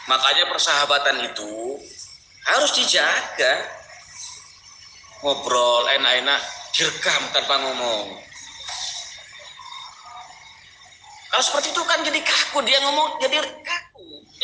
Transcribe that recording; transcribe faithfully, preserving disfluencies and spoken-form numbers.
Makanya persahabatan itu harus dijaga. Ngobrol enak-enak direkam tanpa ngomong. Kalau seperti itu kan jadi kaku, dia ngomong jadi kaku.